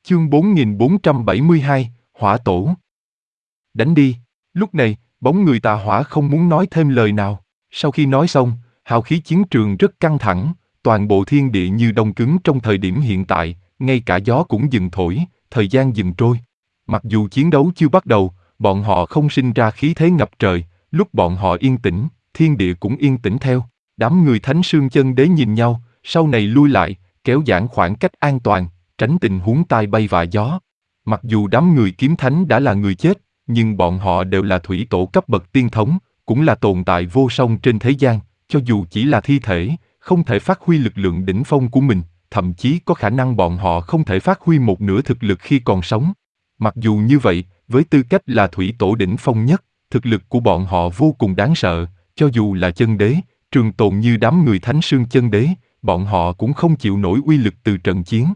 Chương 4472, Hỏa Tổ. Đánh đi. Lúc này, bóng người tà hỏa không muốn nói thêm lời nào. Sau khi nói xong, hào khí chiến trường rất căng thẳng, toàn bộ thiên địa như đông cứng trong thời điểm hiện tại, ngay cả gió cũng dừng thổi, thời gian dừng trôi. Mặc dù chiến đấu chưa bắt đầu, bọn họ không sinh ra khí thế ngập trời, lúc bọn họ yên tĩnh, thiên địa cũng yên tĩnh theo. Đám người Thánh Sương Chân Đế nhìn nhau, sau này lui lại, kéo giãn khoảng cách an toàn, tránh tình huống tai bay vạ gió. Mặc dù đám người kiếm thánh đã là người chết, nhưng bọn họ đều là thủy tổ cấp bậc tiên thống, cũng là tồn tại vô song trên thế gian, cho dù chỉ là thi thể, không thể phát huy lực lượng đỉnh phong của mình, thậm chí có khả năng bọn họ không thể phát huy một nửa thực lực khi còn sống. Mặc dù như vậy, với tư cách là thủy tổ đỉnh phong nhất, thực lực của bọn họ vô cùng đáng sợ, cho dù là chân đế, trường tồn như đám người Thánh Sương Chân Đế, bọn họ cũng không chịu nổi uy lực từ trận chiến.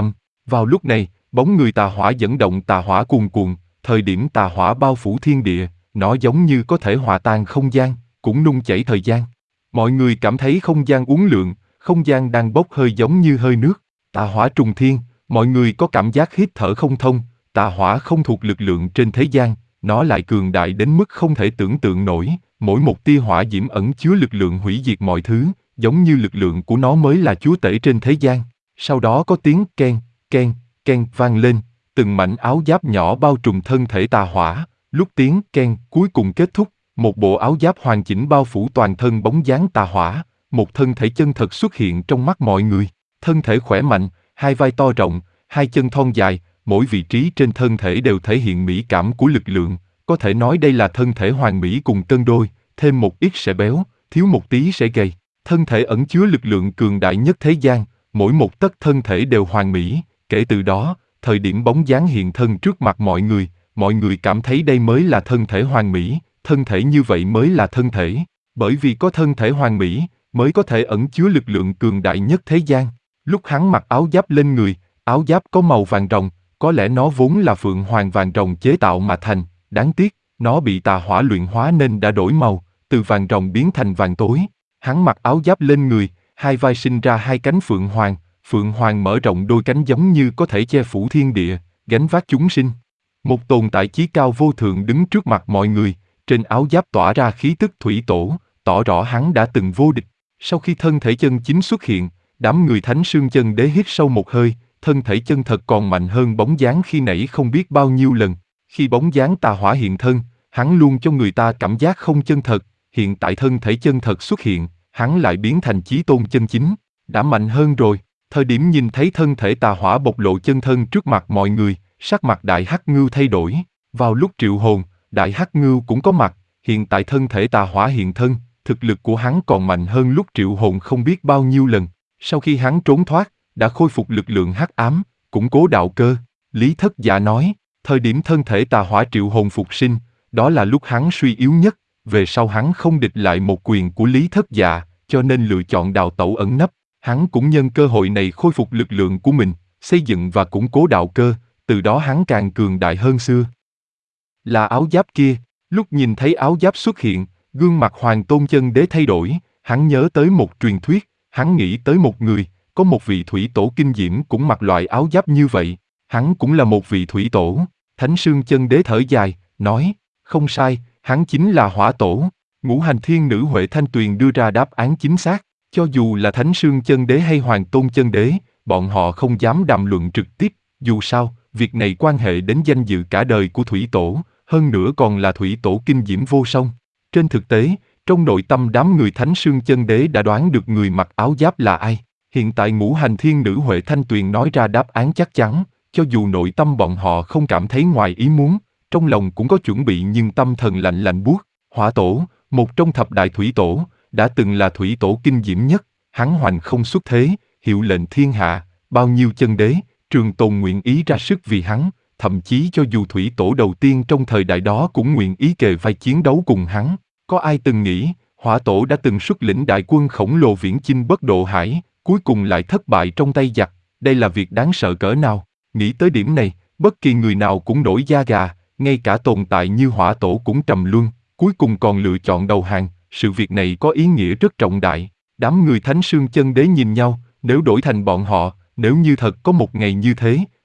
Vào lúc này, bóng người tà hỏa dẫn động tà hỏa cuồn cuộn, thời điểm tà hỏa bao phủ thiên địa, nó giống như có thể hòa tan không gian, cũng nung chảy thời gian. Mọi người cảm thấy không gian uốn lượn, không gian đang bốc hơi giống như hơi nước. Tà hỏa trùng thiên, mọi người có cảm giác hít thở không thông, tà hỏa không thuộc lực lượng trên thế gian, nó lại cường đại đến mức không thể tưởng tượng nổi, mỗi một tia hỏa diễm ẩn chứa lực lượng hủy diệt mọi thứ, giống như lực lượng của nó mới là chúa tể trên thế gian. Sau đó có tiếng keng, keng, keng vang lên, từng mảnh áo giáp nhỏ bao trùm thân thể tà hỏa, lúc tiếng keng cuối cùng kết thúc, một bộ áo giáp hoàn chỉnh bao phủ toàn thân bóng dáng tà hỏa, một thân thể chân thật xuất hiện trong mắt mọi người. Thân thể khỏe mạnh, hai vai to rộng, hai chân thon dài, mỗi vị trí trên thân thể đều thể hiện mỹ cảm của lực lượng, có thể nói đây là thân thể hoàn mỹ cùng cân đôi, thêm một ít sẽ béo, thiếu một tí sẽ gầy. Thân thể ẩn chứa lực lượng cường đại nhất thế gian, mỗi một tấc thân thể đều hoàn mỹ, kể từ đó, thời điểm bóng dáng hiện thân trước mặt mọi người cảm thấy đây mới là thân thể hoàn mỹ, thân thể như vậy mới là thân thể, bởi vì có thân thể hoàn mỹ, mới có thể ẩn chứa lực lượng cường đại nhất thế gian. Lúc hắn mặc áo giáp lên người, áo giáp có màu vàng rồng, có lẽ nó vốn là phượng hoàng vàng rồng chế tạo mà thành, đáng tiếc, nó bị tà hỏa luyện hóa nên đã đổi màu, từ vàng rồng biến thành vàng tối. Hắn mặc áo giáp lên người, hai vai sinh ra hai cánh phượng hoàng mở rộng đôi cánh giống như có thể che phủ thiên địa, gánh vác chúng sinh. Một tồn tại chí cao vô thượng đứng trước mặt mọi người, trên áo giáp tỏa ra khí tức thủy tổ, tỏ rõ hắn đã từng vô địch. Sau khi thân thể chân chính xuất hiện, đám người Thánh Sương Chân Đế hít sâu một hơi, thân thể chân thật còn mạnh hơn bóng dáng khi nãy không biết bao nhiêu lần. Khi bóng dáng tà hỏa hiện thân, hắn luôn cho người ta cảm giác không chân thật, hiện tại thân thể chân thật xuất hiện, hắn lại biến thành chí tôn chân chính, đã mạnh hơn rồi. Thời điểm nhìn thấy thân thể tà hỏa bộc lộ chân thân trước mặt mọi người, sắc mặt Đại Hắc Ngưu thay đổi. Vào lúc triệu hồn, Đại Hắc Ngưu cũng có mặt, hiện tại thân thể tà hỏa hiện thân, thực lực của hắn còn mạnh hơn lúc triệu hồn không biết bao nhiêu lần. Sau khi hắn trốn thoát, đã khôi phục lực lượng hắc ám, củng cố đạo cơ. Lý Thất Dạ nói, thời điểm thân thể tà hỏa triệu hồn phục sinh, đó là lúc hắn suy yếu nhất, về sau hắn không địch lại một quyền của Lý Thất Dạ, cho nên lựa chọn đào tẩu ẩn nấp. Hắn cũng nhân cơ hội này khôi phục lực lượng của mình, xây dựng và củng cố đạo cơ, từ đó hắn càng cường đại hơn xưa. Là áo giáp kia, lúc nhìn thấy áo giáp xuất hiện, gương mặt Hoàng Tôn Chân Đế thay đổi, hắn nhớ tới một truyền thuyết, hắn nghĩ tới một người, có một vị thủy tổ kinh diễm cũng mặc loại áo giáp như vậy, hắn cũng là một vị thủy tổ. Thánh Sương Chân Đế thở dài, nói, không sai, hắn chính là Hỏa Tổ. Ngũ Hành Thiên Nữ Huệ Thanh Tuyền đưa ra đáp án chính xác. Cho dù là Thánh Sương Chân Đế hay Hoàng Tôn Chân Đế, bọn họ không dám đàm luận trực tiếp, dù sao, việc này quan hệ đến danh dự cả đời của Thủy Tổ, hơn nữa còn là Thủy Tổ kinh diễm vô song. Trên thực tế, trong nội tâm đám người Thánh Sương Chân Đế đã đoán được người mặc áo giáp là ai. Hiện tại Ngũ Hành Thiên Nữ Huệ Thanh Tuyền nói ra đáp án chắc chắn, cho dù nội tâm bọn họ không cảm thấy ngoài ý muốn, trong lòng cũng có chuẩn bị nhưng tâm thần lạnh lạnh buốt. Hỏa Tổ, một trong thập đại thủy tổ, đã từng là thủy tổ kinh diễm nhất, hắn hoành không xuất thế, hiệu lệnh thiên hạ, bao nhiêu chân đế, trường tồn nguyện ý ra sức vì hắn, thậm chí cho dù thủy tổ đầu tiên trong thời đại đó cũng nguyện ý kề vai chiến đấu cùng hắn. Có ai từng nghĩ, Hỏa Tổ đã từng xuất lĩnh đại quân khổng lồ viễn chinh Bất Độ Hải, cuối cùng lại thất bại trong tay giặc, đây là việc đáng sợ cỡ nào. Nghĩ tới điểm này, bất kỳ người nào cũng nổi da gà, ngay cả tồn tại như Hỏa Tổ cũng trầm luân, cuối cùng còn lựa chọn đầu hàng. Sự việc này có ý nghĩa rất trọng đại. Đám người Thánh Sương Chân Đế nhìn nhau, nếu đổi thành bọn họ, nếu như thật có một ngày như thế,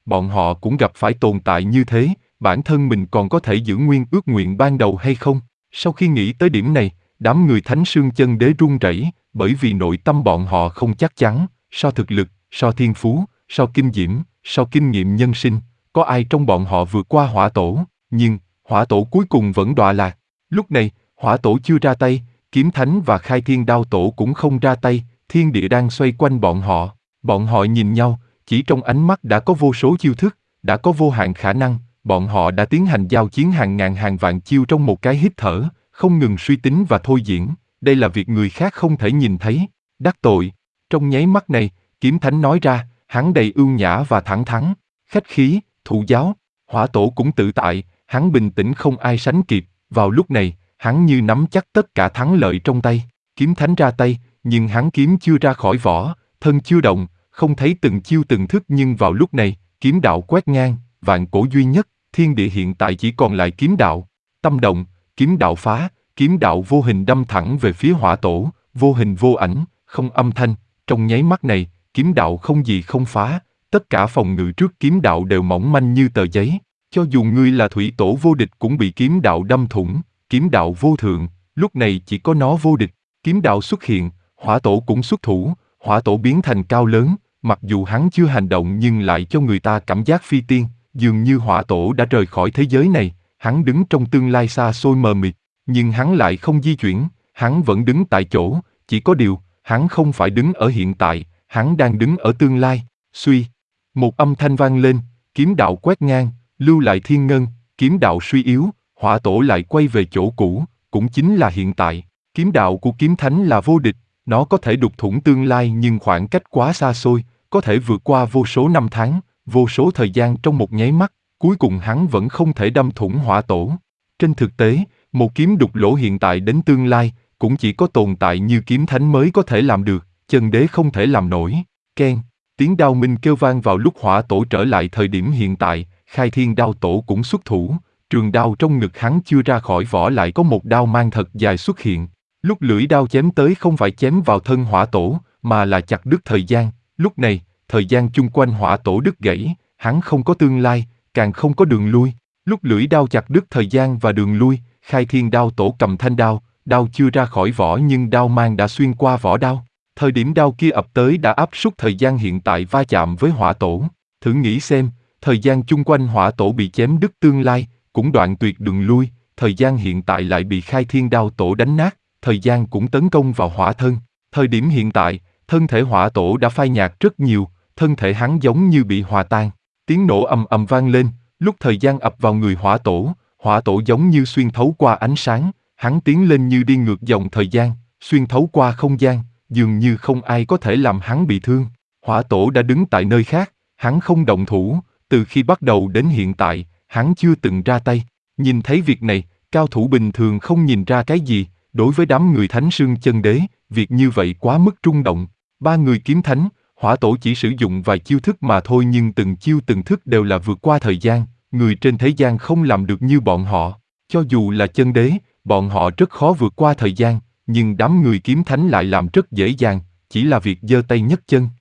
bọn họ cũng gặp phải tồn tại như thế, bản thân mình còn có thể giữ nguyên ước nguyện ban đầu hay không? Sau khi nghĩ tới điểm này, đám người Thánh Sương Chân Đế run rẩy, bởi vì nội tâm bọn họ không chắc chắn, so thực lực, so thiên phú, so kinh diễm, so kinh nghiệm nhân sinh, có ai trong bọn họ vượt qua Hỏa Tổ, nhưng Hỏa Tổ cuối cùng vẫn đọa lạc. Lúc này, Hỏa Tổ chưa ra tay, Kiếm Thánh và Khai Thiên Đao Tổ cũng không ra tay, thiên địa đang xoay quanh bọn họ. Bọn họ nhìn nhau, chỉ trong ánh mắt đã có vô số chiêu thức, đã có vô hạn khả năng, bọn họ đã tiến hành giao chiến hàng ngàn hàng vạn chiêu trong một cái hít thở, không ngừng suy tính và thôi diễn, đây là việc người khác không thể nhìn thấy. Đắc tội. Trong nháy mắt này, Kiếm Thánh nói ra, hắn đầy ưu nhã và thẳng thắn, khách khí, thụ giáo. Hỏa Tổ cũng tự tại, hắn bình tĩnh không ai sánh kịp, vào lúc này, hắn như nắm chắc tất cả thắng lợi trong tay. Kiếm Thánh ra tay, nhưng hắn kiếm chưa ra khỏi vỏ, thân chưa động, không thấy từng chiêu từng thức, nhưng vào lúc này, kiếm đạo quét ngang, vạn cổ duy nhất, thiên địa hiện tại chỉ còn lại kiếm đạo. Tâm động, kiếm đạo phá, kiếm đạo vô hình đâm thẳng về phía Hỏa Tổ, vô hình vô ảnh, không âm thanh, trong nháy mắt này, kiếm đạo không gì không phá, tất cả phòng ngự trước kiếm đạo đều mỏng manh như tờ giấy, cho dù ngươi là thủy tổ vô địch cũng bị kiếm đạo đâm thủng, kiếm đạo vô thượng, lúc này chỉ có nó vô địch. Kiếm đạo xuất hiện, Hỏa Tổ cũng xuất thủ, Hỏa Tổ biến thành cao lớn, mặc dù hắn chưa hành động nhưng lại cho người ta cảm giác phi tiên, dường như Hỏa Tổ đã rời khỏi thế giới này, hắn đứng trong tương lai xa xôi mờ mịt, nhưng hắn lại không di chuyển, hắn vẫn đứng tại chỗ, chỉ có điều, hắn không phải đứng ở hiện tại, hắn đang đứng ở tương lai. Suy, một âm thanh vang lên, kiếm đạo quét ngang, lưu lại thiên ngân, kiếm đạo suy yếu, Hỏa Tổ lại quay về chỗ cũ, cũng chính là hiện tại. Kiếm đạo của Kiếm Thánh là vô địch, nó có thể đục thủng tương lai nhưng khoảng cách quá xa xôi, có thể vượt qua vô số năm tháng, vô số thời gian trong một nháy mắt, cuối cùng hắn vẫn không thể đâm thủng Hỏa Tổ. Trên thực tế, một kiếm đục lỗ hiện tại đến tương lai, cũng chỉ có tồn tại như Kiếm Thánh mới có thể làm được, chân đế không thể làm nổi. Keng, tiếng đao minh kêu vang vào lúc Hỏa Tổ trở lại thời điểm hiện tại, Khai Thiên Đao Tổ cũng xuất thủ, trường đao trong ngực hắn chưa ra khỏi vỏ lại có một đao mang thật dài xuất hiện. Lúc lưỡi đao chém tới không phải chém vào thân Hỏa Tổ, mà là chặt đứt thời gian. Lúc này, thời gian chung quanh Hỏa Tổ đứt gãy, hắn không có tương lai, càng không có đường lui. Lúc lưỡi đao chặt đứt thời gian và đường lui, Khai Thiên Đao Tổ cầm thanh đao, đao chưa ra khỏi vỏ nhưng đao mang đã xuyên qua vỏ đao. Thời điểm đao kia ập tới đã áp suất thời gian hiện tại va chạm với Hỏa Tổ. Thử nghĩ xem, thời gian chung quanh Hỏa Tổ bị chém đứt tương lai, cũng đoạn tuyệt đường lui, thời gian hiện tại lại bị Khai Thiên Đao Tổ đánh nát, thời gian cũng tấn công vào hỏa thân. Thời điểm hiện tại, thân thể Hỏa Tổ đã phai nhạt rất nhiều, thân thể hắn giống như bị hòa tan. Tiếng nổ ầm ầm vang lên, lúc thời gian ập vào người Hỏa Tổ giống như xuyên thấu qua ánh sáng, hắn tiến lên như đi ngược dòng thời gian, xuyên thấu qua không gian, dường như không ai có thể làm hắn bị thương. Hỏa Tổ đã đứng tại nơi khác, hắn không động thủ, từ khi bắt đầu đến hiện tại, hắn chưa từng ra tay. Nhìn thấy việc này, cao thủ bình thường không nhìn ra cái gì, đối với đám người Thánh Sương Chân Đế, việc như vậy quá mức rung động. Ba người Kiếm Thánh, Hỏa Tổ chỉ sử dụng vài chiêu thức mà thôi nhưng từng chiêu từng thức đều là vượt qua thời gian, người trên thế gian không làm được như bọn họ. Cho dù là chân đế, bọn họ rất khó vượt qua thời gian, nhưng đám người Kiếm Thánh lại làm rất dễ dàng, chỉ là việc giơ tay nhấc chân.